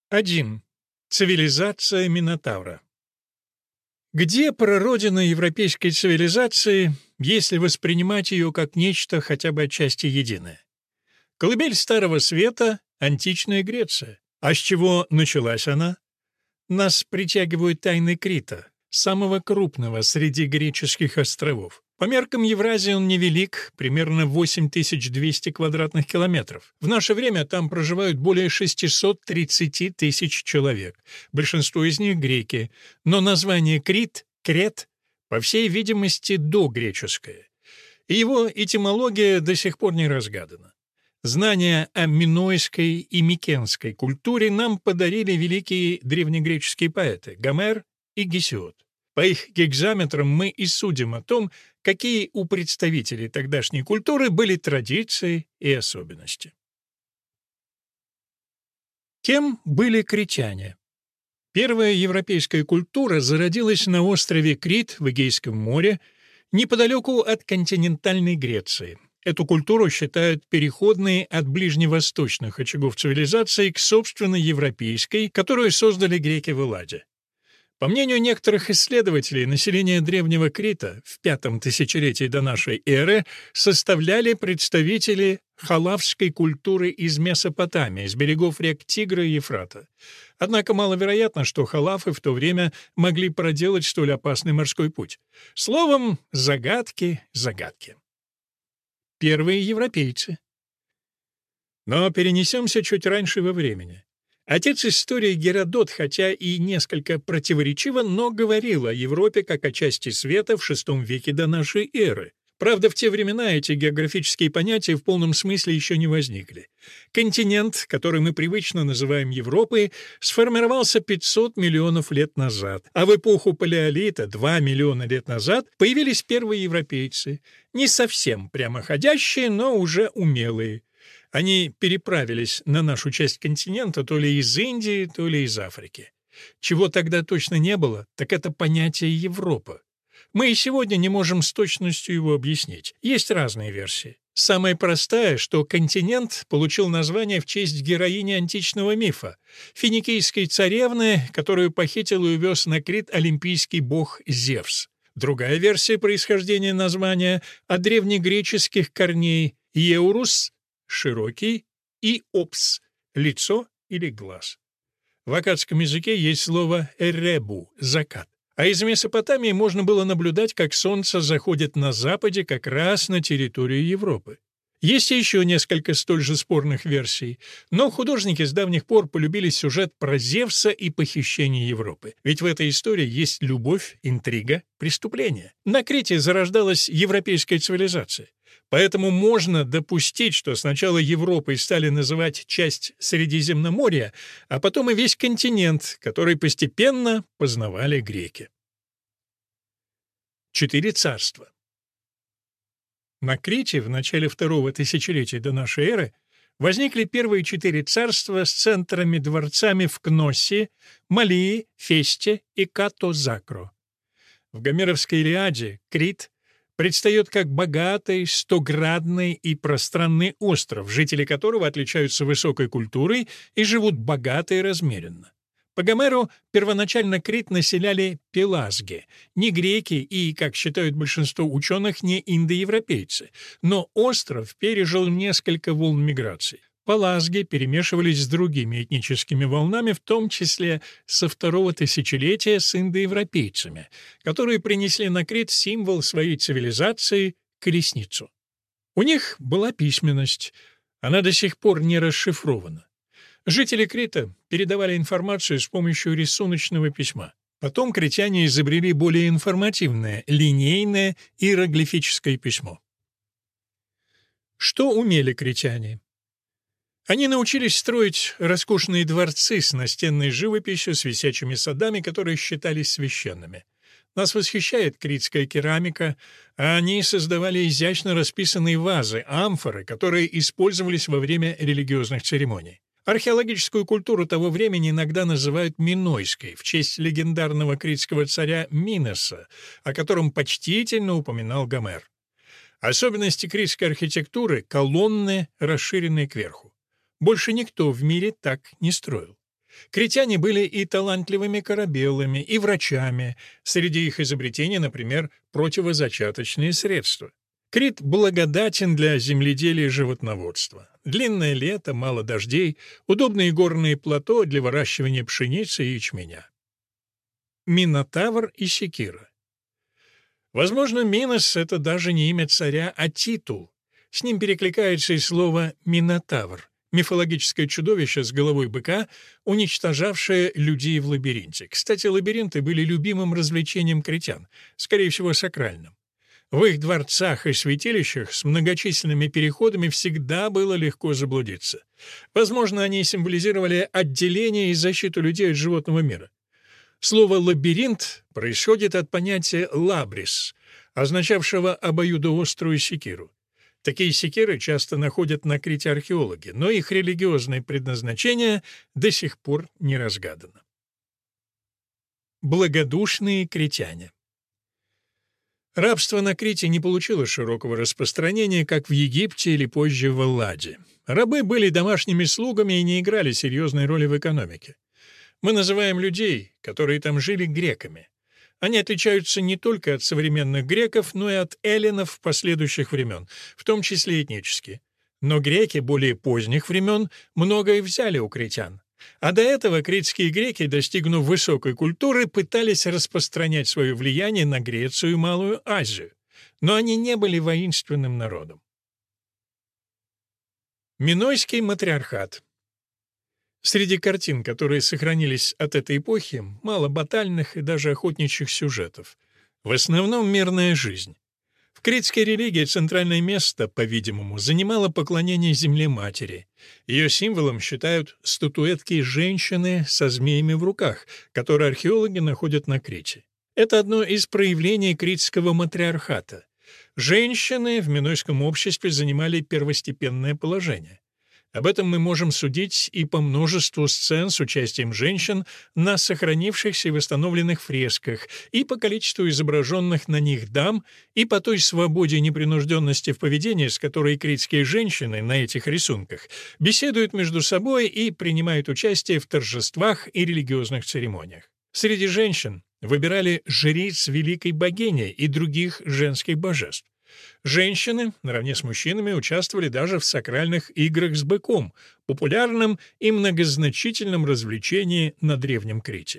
1. Цивилизация Минотавра. Где прародина европейской цивилизации, если воспринимать ее как нечто хотя бы отчасти единое? Колыбель Старого Света — античная Греция. А с чего началась она? Нас притягивают тайны Крита, самого крупного среди греческих островов. По меркам Евразии он невелик, примерно 8200 квадратных километров. В наше время там проживают более 630 тысяч человек. Большинство из них — греки. Но название Крит, Крет, по всей видимости, догреческое. И его этимология до сих пор не разгадана. Знания о минойской и микенской культуре нам подарили великие древнегреческие поэты Гомер и Гесиод. По их гекзаметрам мы и судим о том, какие у представителей тогдашней культуры были традиции и особенности. Кем были критяне? Первая европейская культура зародилась на острове Крит в Эгейском море, неподалеку от континентальной Греции. Эту культуру считают переходной от ближневосточных очагов цивилизации к собственно европейской, которую создали греки в Элладе. По мнению некоторых исследователей, население древнего Крита в V тысячелетии до нашей эры составляли представители халавской культуры из Месопотамии, с берегов рек Тигра и Ефрата. Однако маловероятно, что халафы в то время могли проделать столь опасный морской путь. Словом, загадки. Первые европейцы. Но перенесемся чуть раньше во времени. Отец истории Геродот, хотя и несколько противоречиво, но говорил о Европе как о части света в VI веке до нашей эры. Правда, в те времена эти географические понятия в полном смысле еще не возникли. Континент, который мы привычно называем Европой, сформировался 500 миллионов лет назад, а в эпоху Палеолита, 2 миллиона лет назад, появились первые европейцы. Не совсем прямоходящие, но уже умелые. Они переправились на нашу часть континента то ли из Индии, то ли из Африки. Чего тогда точно не было, так это понятие Европа. Мы и сегодня не можем с точностью его объяснить. Есть разные версии. Самая простая, что континент получил название в честь героини античного мифа — финикийской царевны, которую похитил и увез на Крит олимпийский бог Зевс. Другая версия происхождения названия от древнегреческих корней «еурус» — широкий, и «опс» — лицо или глаз. В аккадском языке есть слово «эребу» — закат. А из Месопотамии можно было наблюдать, как солнце заходит на западе как раз на территорию Европы. Есть еще несколько столь же спорных версий, но художники с давних пор полюбили сюжет про Зевса и похищение Европы. Ведь в этой истории есть любовь, интрига, преступление. На Крите зарождалась европейская цивилизация. Поэтому можно допустить, что сначала Европой стали называть часть Средиземноморья, а потом и весь континент, который постепенно познавали греки. 4 царства. На Крите в начале второго тысячелетия до нашей эры возникли первые 4 царства с центрами-дворцами в Кноссе, Малии, Фесте и Като-Закро. В гомеровской Илиаде Крит предстает как богатый, стоградный и пространный остров, жители которого отличаются высокой культурой и живут богато и размеренно. По Гомеру первоначально Крит населяли пелазги, не греки и, как считают большинство ученых, не индоевропейцы, но остров пережил несколько волн миграции. Пелазги перемешивались с другими этническими волнами, в том числе со второго тысячелетия с индоевропейцами, которые принесли на Крит символ своей цивилизации — колесницу. У них была письменность, она до сих пор не расшифрована. Жители Крита передавали информацию с помощью рисуночного письма. Потом критяне изобрели более информативное, линейное иероглифическое письмо. Что умели критяне? Они научились строить роскошные дворцы с настенной живописью, с висячими садами, которые считались священными. Нас восхищает критская керамика, а они создавали изящно расписанные вазы, амфоры, которые использовались во время религиозных церемоний. Археологическую культуру того времени иногда называют минойской, в честь легендарного критского царя Миноса, о котором почтительно упоминал Гомер. Особенности критской архитектуры — колонны, расширенные кверху. Больше никто в мире так не строил. Критяне были и талантливыми корабелами, и врачами. Среди их изобретений, например, противозачаточные средства. Крит благодатен для земледелия и животноводства. Длинное лето, мало дождей, удобные горные плато для выращивания пшеницы и ячменя. Минотавр и секира. Возможно, Минос — это даже не имя царя, а титул. С ним перекликается и слово «минотавр» — мифологическое чудовище с головой быка, уничтожавшее людей в лабиринте. Кстати, лабиринты были любимым развлечением критян, скорее всего, сакральным. В их дворцах и святилищах с многочисленными переходами всегда было легко заблудиться. Возможно, они символизировали отделение и защиту людей от животного мира. Слово «лабиринт» происходит от понятия «лабрис», означавшего обоюдоострую секиру. Такие секиры часто находят на Крите археологи, но их религиозное предназначение до сих пор не разгадано. Благодушные критяне. Рабство на Крите не получило широкого распространения, как в Египте или позже в Элладе. Рабы были домашними слугами и не играли серьезной роли в экономике. Мы называем людей, которые там жили, греками. Они отличаются не только от современных греков, но и от эллинов последующих времен, в том числе этнически. Но греки более поздних времен многое взяли у критян. А до этого критские греки, достигнув высокой культуры, пытались распространять свое влияние на Грецию и Малую Азию. Но они не были воинственным народом. Минойский матриархат. Среди картин, которые сохранились от этой эпохи, мало батальных и даже охотничьих сюжетов. В основном мирная жизнь. В критской религии центральное место, по-видимому, занимало поклонение земле-матери. Ее символом считают статуэтки женщины со змеями в руках, которые археологи находят на Крите. Это одно из проявлений критского матриархата. Женщины в минойском обществе занимали первостепенное положение. Об этом мы можем судить и по множеству сцен с участием женщин на сохранившихся и восстановленных фресках, и по количеству изображенных на них дам, и по той свободе и непринужденности в поведении, с которой критские женщины на этих рисунках беседуют между собой и принимают участие в торжествах и религиозных церемониях. Среди женщин выбирали жриц великой богини и других женских божеств. Женщины, наравне с мужчинами, участвовали даже в сакральных играх с быком, популярном и многозначительном развлечении на Древнем Крите.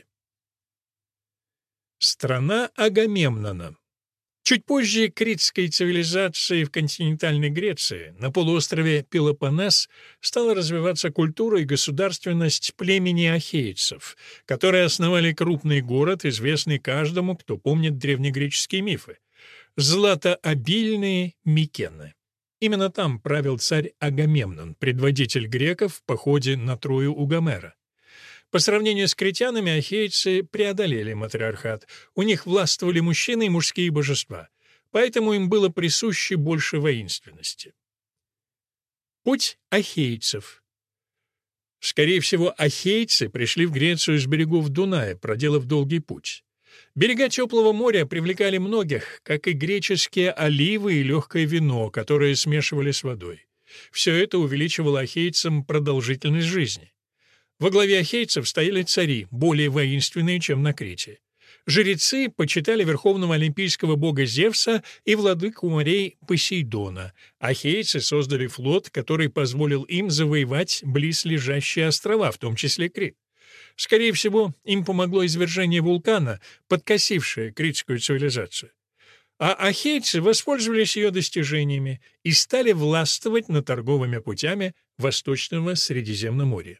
Страна Агамемнона. Чуть позже критской цивилизации в континентальной Греции, на полуострове Пелопоннес, стала развиваться культура и государственность племени ахейцев, которые основали крупный город, известный каждому, кто помнит древнегреческие мифы. Златообильные Микены. Именно там правил царь Агамемнон, предводитель греков в походе на Трою у Гомера. По сравнению с критянами, ахейцы преодолели матриархат. У них властвовали мужчины и мужские божества, поэтому им было присуще больше воинственности. Путь ахейцев. Скорее всего, ахейцы пришли в Грецию с берегов Дуная, проделав долгий путь. Берега теплого моря привлекали многих, как и греческие оливы и легкое вино, которое смешивали с водой. Все это увеличивало ахейцам продолжительность жизни. Во главе ахейцев стояли цари, более воинственные, чем на Крите. Жрецы почитали верховного олимпийского бога Зевса и владыку морей Посейдона. Ахейцы создали флот, который позволил им завоевать близлежащие острова, в том числе Крит. Скорее всего, им помогло извержение вулкана, подкосившее критскую цивилизацию. А ахейцы воспользовались ее достижениями и стали властвовать над торговыми путями Восточного Средиземноморья.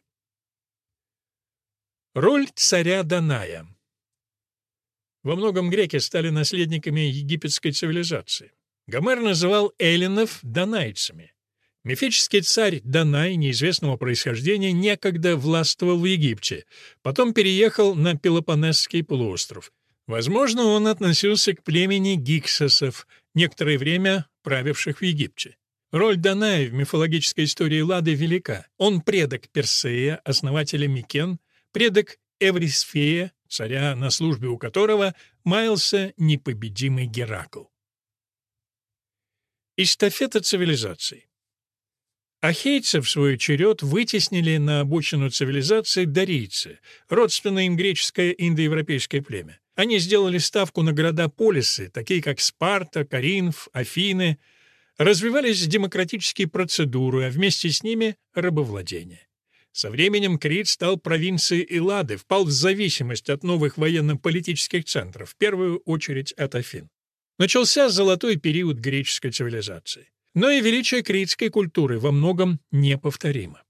Роль царя Даная. Во многом греки стали наследниками египетской цивилизации. Гомер называл эллинов данайцами. Мифический царь Данай неизвестного происхождения некогда властвовал в Египте, потом переехал на Пелопоннесский полуостров. Возможно, он относился к племени гиксосов, некоторое время правивших в Египте. Роль Даная в мифологической истории Эллады велика. Он предок Персея, основателя Микен, предок Эврисфея, царя, на службе у которого маялся непобедимый Геракл. Эстафета цивилизаций. Ахейцы, в свой черед, вытеснили на обочину цивилизации дарийцы, родственное им греческое индоевропейское племя. Они сделали ставку на города-полисы, такие как Спарта, Коринф, Афины. Развивались демократические процедуры, а вместе с ними — рабовладение. Со временем Крит стал провинцией Эллады, впал в зависимость от новых военно-политических центров, в первую очередь от Афин. Начался золотой период греческой цивилизации. Но и величие критской культуры во многом неповторимо.